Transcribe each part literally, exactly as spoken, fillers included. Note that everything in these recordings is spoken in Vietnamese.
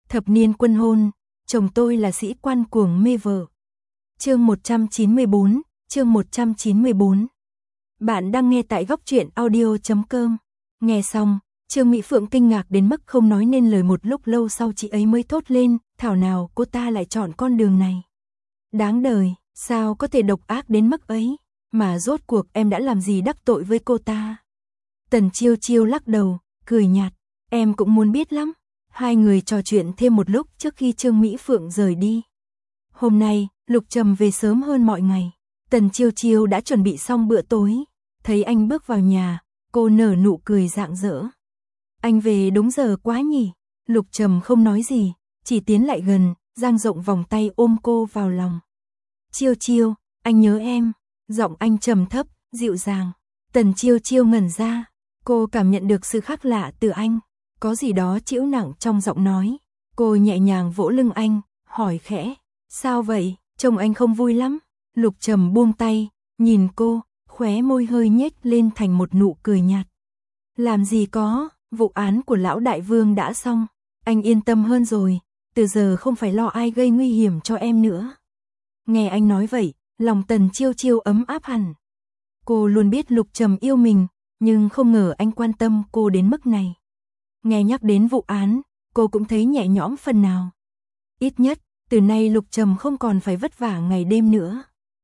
Thập niên quân hôn, chồng tôi là sĩ quan cuồng mê vợ. Chương một trăm chín mươi bốn, chương một trăm chín mươi bốn. Bạn đang nghe tại góc truyện audio chấm com. Nghe xong, Trương Mỹ Phượng kinh ngạc đến mức không nói nên lời, một lúc lâu sau chị ấy mới thốt lên, thảo nào cô ta lại chọn con đường này. Đáng đời, sao có thể độc ác đến mức ấy, mà rốt cuộc em đã làm gì đắc tội với cô ta. Tần Chiêu Chiêu lắc đầu, cười nhạt, em cũng muốn biết lắm. Hai người trò chuyện thêm một lúc trước khi Trương Mỹ Phượng rời đi. Hôm nay, Lục Trầm về sớm hơn mọi ngày. Tần Chiêu Chiêu đã chuẩn bị xong bữa tối. Thấy anh bước vào nhà, cô nở nụ cười rạng rỡ. Anh về đúng giờ quá nhỉ. Lục Trầm không nói gì, chỉ tiến lại gần, dang rộng vòng tay ôm cô vào lòng. Chiêu Chiêu, anh nhớ em. Giọng anh trầm thấp, dịu dàng. Tần Chiêu Chiêu ngẩn ra. Cô cảm nhận được sự khác lạ từ anh. Có gì đó trĩu nặng trong giọng nói. Cô nhẹ nhàng vỗ lưng anh, hỏi khẽ. Sao vậy, trông anh không vui lắm. Lục Trầm buông tay, nhìn cô, khóe môi hơi nhếch lên thành một nụ cười nhạt. Làm gì có, vụ án của lão đại vương đã xong. Anh yên tâm hơn rồi, từ giờ không phải lo ai gây nguy hiểm cho em nữa. Nghe anh nói vậy, lòng Tần Chiêu Chiêu ấm áp hẳn. Cô luôn biết Lục Trầm yêu mình, nhưng không ngờ anh quan tâm cô đến mức này. Nghe nhắc đến vụ án, cô cũng thấy nhẹ nhõm phần nào. Ít nhất, từ nay Lục Trầm không còn phải vất vả ngày đêm nữa.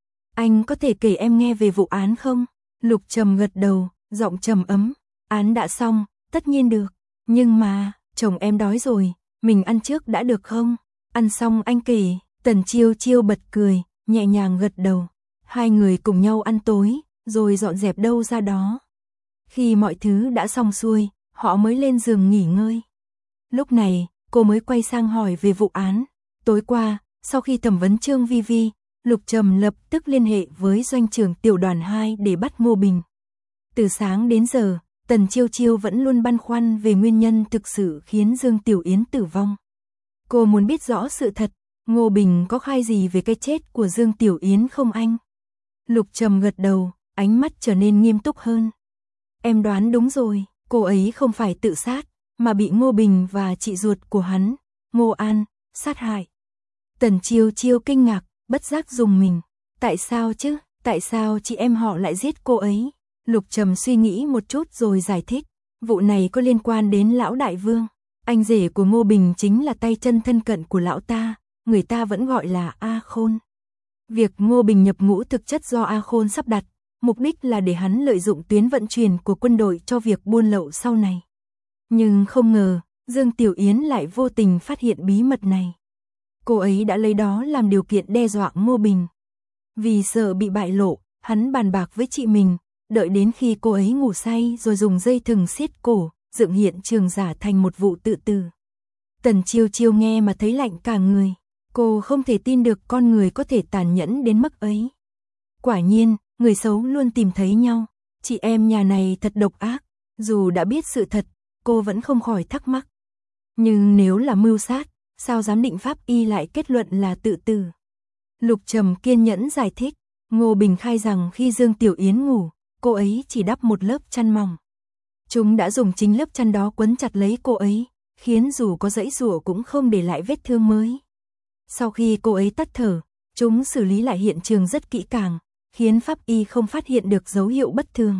Anh có thể kể em nghe về vụ án không? Lục Trầm gật đầu, giọng trầm ấm. Án đã xong, tất nhiên được. Nhưng mà, chồng em đói rồi, mình ăn trước đã được không? Ăn xong anh kể. Tần Chiêu Chiêu bật cười, nhẹ nhàng gật đầu. Hai người cùng nhau ăn tối, rồi dọn dẹp đâu ra đó. Khi mọi thứ đã xong xuôi, họ mới lên giường nghỉ ngơi. Lúc này, cô mới quay sang hỏi về vụ án. Tối qua, sau khi thẩm vấn Trương Vi Vi, Lục Trầm lập tức liên hệ với doanh trưởng tiểu đoàn hai để bắt Ngô Bình. Từ sáng đến giờ, Tần Chiêu Chiêu vẫn luôn băn khoăn về nguyên nhân thực sự khiến Dương Tiểu Yến tử vong. Cô muốn biết rõ sự thật, Ngô Bình có khai gì về cái chết của Dương Tiểu Yến không anh? Lục Trầm gật đầu, ánh mắt trở nên nghiêm túc hơn. Em đoán đúng rồi, cô ấy không phải tự sát, mà bị Ngô Bình và chị ruột của hắn, Ngô An, sát hại. Tần Chiêu Chiêu kinh ngạc, bất giác rùng mình. Tại sao chứ, tại sao chị em họ lại giết cô ấy? Lục Trầm suy nghĩ một chút rồi giải thích. Vụ này có liên quan đến lão đại vương. Anh rể của Ngô Bình chính là tay chân thân cận của lão ta, người ta vẫn gọi là A Khôn. Việc Ngô Bình nhập ngũ thực chất do A Khôn sắp đặt, mục đích là để hắn lợi dụng tuyến vận chuyển của quân đội cho việc buôn lậu sau này. Nhưng không ngờ, Dương Tiểu Yến lại vô tình phát hiện bí mật này. Cô ấy đã lấy đó làm điều kiện đe dọa Ngô Bình. Vì sợ bị bại lộ, hắn bàn bạc với chị mình, đợi đến khi cô ấy ngủ say rồi dùng dây thừng siết cổ, dựng hiện trường giả thành một vụ tự tử. Tần Chiêu Chiêu nghe mà thấy lạnh cả người. Cô không thể tin được con người có thể tàn nhẫn đến mức ấy. Quả nhiên, người xấu luôn tìm thấy nhau. Chị em nhà này thật độc ác. Dù đã biết sự thật, cô vẫn không khỏi thắc mắc. Nhưng nếu là mưu sát, sao giám định pháp y lại kết luận là tự tử? Lục Trầm kiên nhẫn giải thích. Ngô Bình khai rằng khi Dương Tiểu Yến ngủ, cô ấy chỉ đắp một lớp chăn mỏng. Chúng đã dùng chính lớp chăn đó quấn chặt lấy cô ấy, khiến dù có giãy giụa cũng không để lại vết thương mới. Sau khi cô ấy tắt thở, chúng xử lý lại hiện trường rất kỹ càng, khiến pháp y không phát hiện được dấu hiệu bất thường.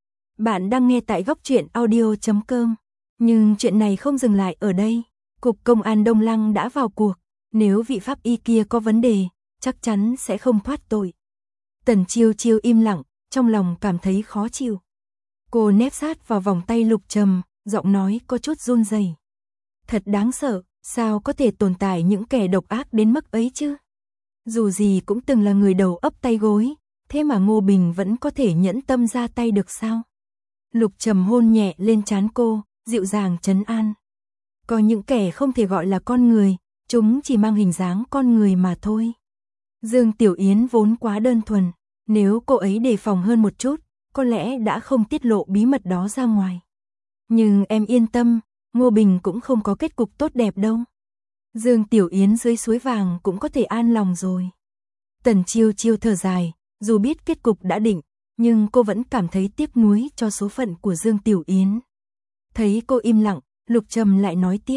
Bạn đang nghe tại góc truyện audio chấm com. Nhưng chuyện này không dừng lại ở đây. Cục Công an Đông Lăng đã vào cuộc. Nếu vị pháp y kia có vấn đề, chắc chắn sẽ không thoát tội. Tần Chiêu Chiêu im lặng, trong lòng cảm thấy khó chịu. Cô nép sát vào vòng tay Lục Trầm, giọng nói có chút run rẩy. Thật đáng sợ, sao có thể tồn tại những kẻ độc ác đến mức ấy chứ? Dù gì cũng từng là người đầu ấp tay gối, thế mà Ngô Bình vẫn có thể nhẫn tâm ra tay được sao? Lục Trầm hôn nhẹ lên trán cô, dịu dàng trấn an. Có những kẻ không thể gọi là con người, chúng chỉ mang hình dáng con người mà thôi. Dương Tiểu Yến vốn quá đơn thuần, nếu cô ấy đề phòng hơn một chút, có lẽ đã không tiết lộ bí mật đó ra ngoài. Nhưng em yên tâm, Ngô Bình cũng không có kết cục tốt đẹp đâu. Dương Tiểu Yến dưới suối vàng cũng có thể an lòng rồi. Tần Chiêu Chiêu thở dài, dù biết kết cục đã định, nhưng cô vẫn cảm thấy tiếc nuối cho số phận của Dương Tiểu Yến. Thấy cô im lặng, Lục Trầm lại nói tiếp.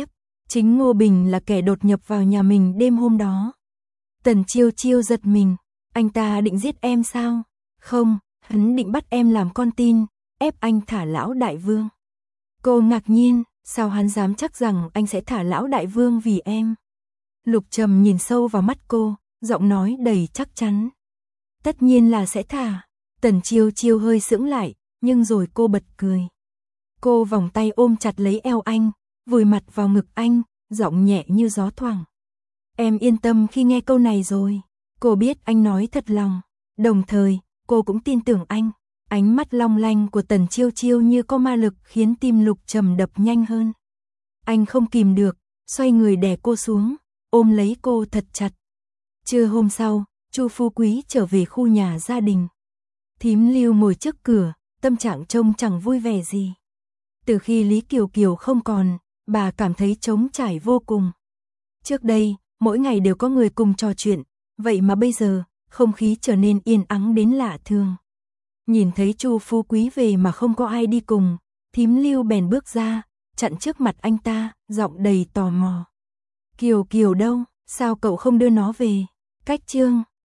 Chính Ngô Bình là kẻ đột nhập vào nhà mình đêm hôm đó. Tần Chiêu Chiêu giật mình, anh ta định giết em sao? Không, hắn định bắt em làm con tin, ép anh thả lão đại vương. Cô ngạc nhiên, sao hắn dám chắc rằng anh sẽ thả lão đại vương vì em? Lục Trầm nhìn sâu vào mắt cô, giọng nói đầy chắc chắn. Tất nhiên là sẽ thả. Tần Chiêu Chiêu hơi sững lại, nhưng rồi cô bật cười. Cô vòng tay ôm chặt lấy eo anh, vùi mặt vào ngực anh, giọng nhẹ như gió thoảng. Em yên tâm khi nghe câu này rồi. Cô biết anh nói thật lòng. Đồng thời, cô cũng tin tưởng anh. Ánh mắt long lanh của Tần Chiêu Chiêu như có ma lực khiến tim Lục Trầm đập nhanh hơn. Anh không kìm được, xoay người đè cô xuống, ôm lấy cô thật chặt. Trưa hôm sau, Chu Phú Quý trở về khu nhà gia đình. Thím Lưu ngồi trước cửa, tâm trạng trông chẳng vui vẻ gì. Từ khi Lý Kiều Kiều không còn, bà cảm thấy trống trải vô cùng. Trước đây, mỗi ngày đều có người cùng trò chuyện, vậy mà bây giờ, không khí trở nên yên ắng đến lạ thường. Nhìn thấy Chu Phú Quý về mà không có ai đi cùng, thím Lưu bèn bước ra, chặn trước mặt anh ta, giọng đầy tò mò. Kiều Kiều đâu, sao cậu không đưa nó về? Cách Trương,